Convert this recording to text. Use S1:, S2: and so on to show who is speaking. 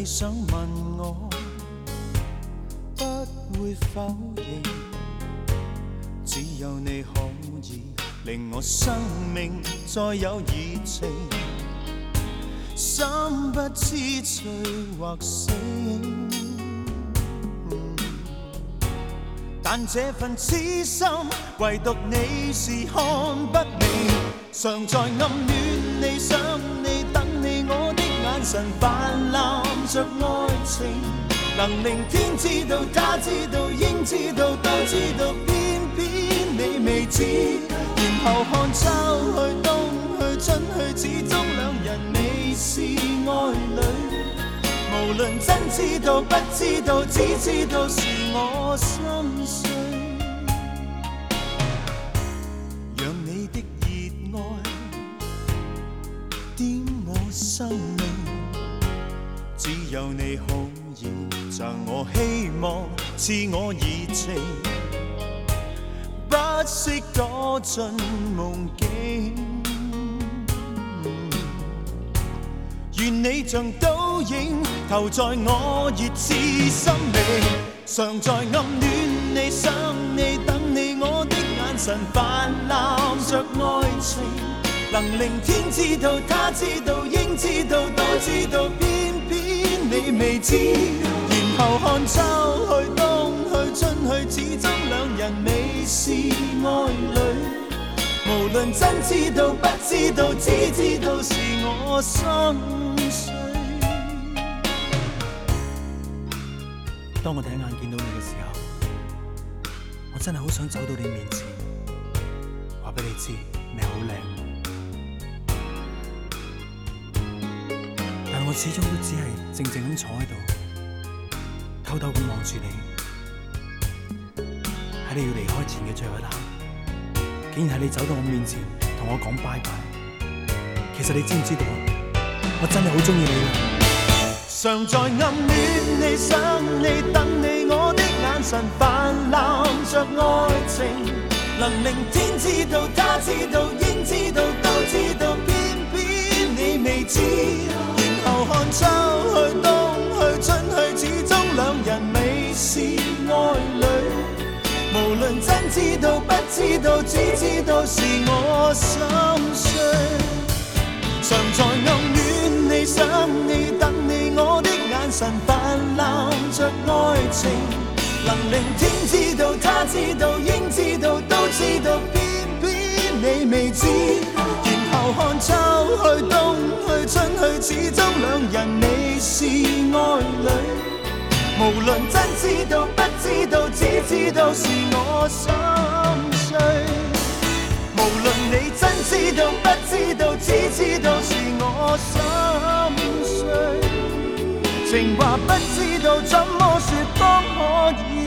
S1: 你想问我，不會否認，只有你可以令我生命再有熱情，心不知醉或醒。但這份痴心，唯獨你是看不明，常在暗戀你、想你、等你，我的眼神泛濫着愛情，能令天知道、他知道、應知道、都知道，偏偏你未知。然後看秋去、冬去、春去，始終兩人未是愛侶。無論真知道不知道，只知道是我心碎。讓你的熱愛點我生命，只有你可以贈我希望，賜我熱情，不惜躲進夢境。願你像倒影投在我熱熾心靈，常在暗戀你、想你、等你，我的眼神泛濫着愛情，能令天知道、他知道、應知道、都知道，偏偏你未知。然後看秋去、冬去、春去，始終兩人未是愛侶。無論真知道不知道，只知道是我心碎。當我第一眼見到你嘅時候，我真係好想走到你面前，話俾你知你好靚。但我始終都只係靜靜咁坐喺度，偷偷咁望住你。喺你要離開前嘅最後一刻，竟然係你走到我面前同我講拜拜。其實你知唔知道啊？我真係好中意你啊！常在暗戀你、想你、等你，我的眼神泛濫着愛情，能令天知道、他知道、應知道、都知道，偏偏你未知。然後看秋去、冬去、春去，始終兩人未是愛侶。無論真知道不知道，只知道是我心碎。常在暗戀你、想你、等你，我的眼神泛濫着愛情，能令天知道、他知道、應知道、都知道，偏偏你未知。然後看秋去、冬去、春去，始終兩人未是愛侶。無論真知道不知道，只知道是我心碎。無論你真知道不知道，只知道是我心碎。情話不知道怎麼說，方可以